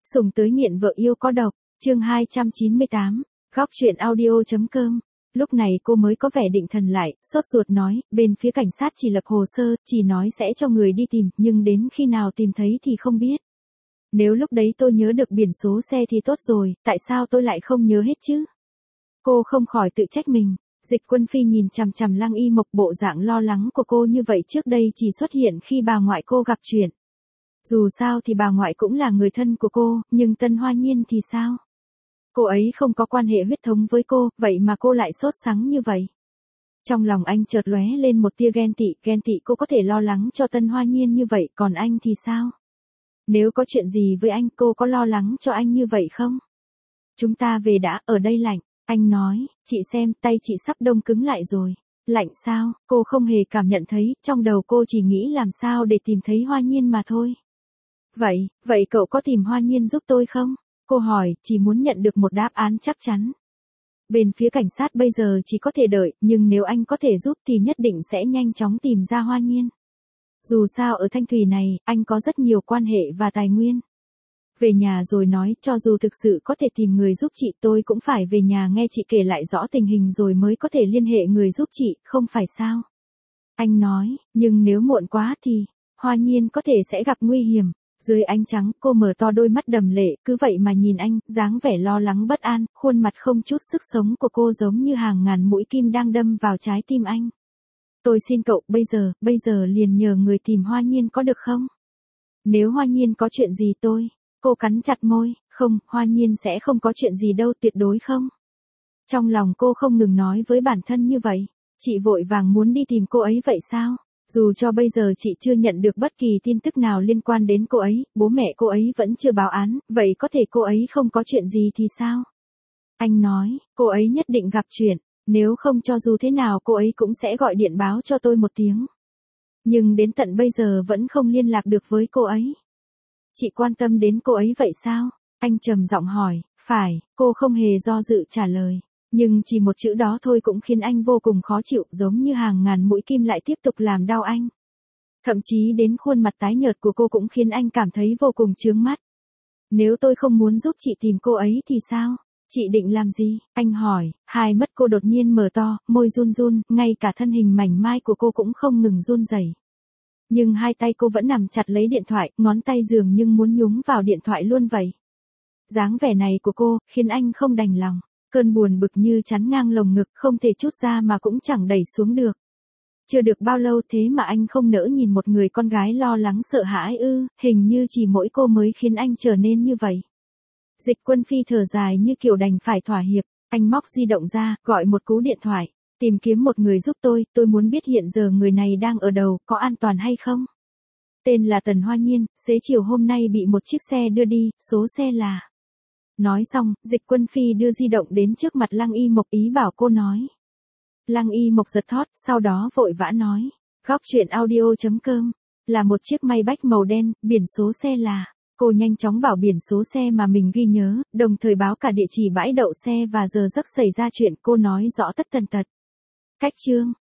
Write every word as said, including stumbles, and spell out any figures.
Sùng tới nghiện vợ yêu có độc, chương hai trăm chín mươi tám, góc chuyện audio.com. Lúc này cô mới có vẻ định thần lại, sốt ruột nói, bên phía cảnh sát chỉ lập hồ sơ, chỉ nói sẽ cho người đi tìm, nhưng đến khi nào tìm thấy thì không biết. Nếu lúc đấy tôi nhớ được biển số xe thì tốt rồi, tại sao tôi lại không nhớ hết chứ? Cô không khỏi tự trách mình. Dịch Quân Phi nhìn chằm chằm Lăng Y Mộc, bộ dạng lo lắng của cô như vậy trước đây chỉ xuất hiện khi bà ngoại cô gặp chuyện. Dù sao thì bà ngoại cũng là người thân của cô, nhưng Tân Hoa Nhiên thì sao? Cô ấy không có quan hệ huyết thống với cô, vậy mà cô lại sốt sắng như vậy. Trong lòng anh chợt lóe lên một tia ghen tị, ghen tị cô có thể lo lắng cho Tân Hoa Nhiên như vậy, còn anh thì sao? Nếu có chuyện gì với anh, cô có lo lắng cho anh như vậy không? Chúng ta về đã, ở đây lạnh. Anh nói, chị xem, tay chị sắp đông cứng lại rồi. Lạnh sao? Cô không hề cảm nhận thấy, trong đầu cô chỉ nghĩ làm sao để tìm thấy Hoa Nhiên mà thôi. Vậy, vậy cậu có tìm Hoa Nhiên giúp tôi không? Cô hỏi, chỉ muốn nhận được một đáp án chắc chắn. Bên phía cảnh sát bây giờ chỉ có thể đợi, nhưng nếu anh có thể giúp thì nhất định sẽ nhanh chóng tìm ra Hoa Nhiên. Dù sao ở Thanh Thủy này, anh có rất nhiều quan hệ và tài nguyên. Về nhà rồi nói, cho dù thực sự có thể tìm người giúp chị, tôi cũng phải về nhà nghe chị kể lại rõ tình hình rồi mới có thể liên hệ người giúp chị, không phải sao? Anh nói, nhưng nếu muộn quá thì, Hoa Nhiên có thể sẽ gặp nguy hiểm. Dưới ánh trắng, cô mở to đôi mắt đầm lệ, cứ vậy mà nhìn anh, dáng vẻ lo lắng bất an, khuôn mặt không chút sức sống của cô giống như hàng ngàn mũi kim đang đâm vào trái tim anh. Tôi xin cậu, bây giờ, bây giờ liền nhờ người tìm Hoa Nhiên có được không? Nếu Hoa Nhiên có chuyện gì tôi... Cô cắn chặt môi, không, Hoa Nhiên sẽ không có chuyện gì đâu, tuyệt đối không. Trong lòng cô không ngừng nói với bản thân như vậy, chị vội vàng muốn đi tìm cô ấy vậy sao? Dù cho bây giờ chị chưa nhận được bất kỳ tin tức nào liên quan đến cô ấy, bố mẹ cô ấy vẫn chưa báo án, vậy có thể cô ấy không có chuyện gì thì sao? Anh nói, cô ấy nhất định gặp chuyện, nếu không cho dù thế nào cô ấy cũng sẽ gọi điện báo cho tôi một tiếng. Nhưng đến tận bây giờ vẫn không liên lạc được với cô ấy. Chị quan tâm đến cô ấy vậy sao? Anh trầm giọng hỏi, phải, cô không hề do dự trả lời. Nhưng chỉ một chữ đó thôi cũng khiến anh vô cùng khó chịu, giống như hàng ngàn mũi kim lại tiếp tục làm đau anh. Thậm chí đến khuôn mặt tái nhợt của cô cũng khiến anh cảm thấy vô cùng chướng mắt. Nếu tôi không muốn giúp chị tìm cô ấy thì sao? Chị định làm gì? Anh hỏi, hai mắt cô đột nhiên mở to, môi run run, ngay cả thân hình mảnh mai của cô cũng không ngừng run rẩy. Nhưng hai tay cô vẫn nắm chặt lấy điện thoại, ngón tay dường như muốn nhúng vào điện thoại luôn vậy. Dáng vẻ này của cô, khiến anh không đành lòng. Cơn buồn bực như chắn ngang lồng ngực, không thể trút ra mà cũng chẳng đẩy xuống được. Chưa được bao lâu thế mà anh không nỡ nhìn một người con gái lo lắng sợ hãi ư, hình như chỉ mỗi cô mới khiến anh trở nên như vậy. Dịch Quân Phi thở dài như kiểu đành phải thỏa hiệp, anh móc di động ra, gọi một cú điện thoại. Tìm kiếm một người giúp tôi, tôi muốn biết hiện giờ người này đang ở đâu, có an toàn hay không? Tên là Tần Hoa Nhiên, xế chiều hôm nay bị một chiếc xe đưa đi, số xe là... Nói xong, Dịch Quân Phi đưa di động đến trước mặt Lăng Y Mộc ý bảo cô nói. Lăng Y Mộc giật thót, sau đó vội vã nói. Góc chuyện audio.com, là một chiếc Maybach màu đen, biển số xe là... Cô nhanh chóng bảo biển số xe mà mình ghi nhớ, đồng thời báo cả địa chỉ bãi đậu xe và giờ giấc xảy ra chuyện, cô nói rõ tất tần tật. Cách chương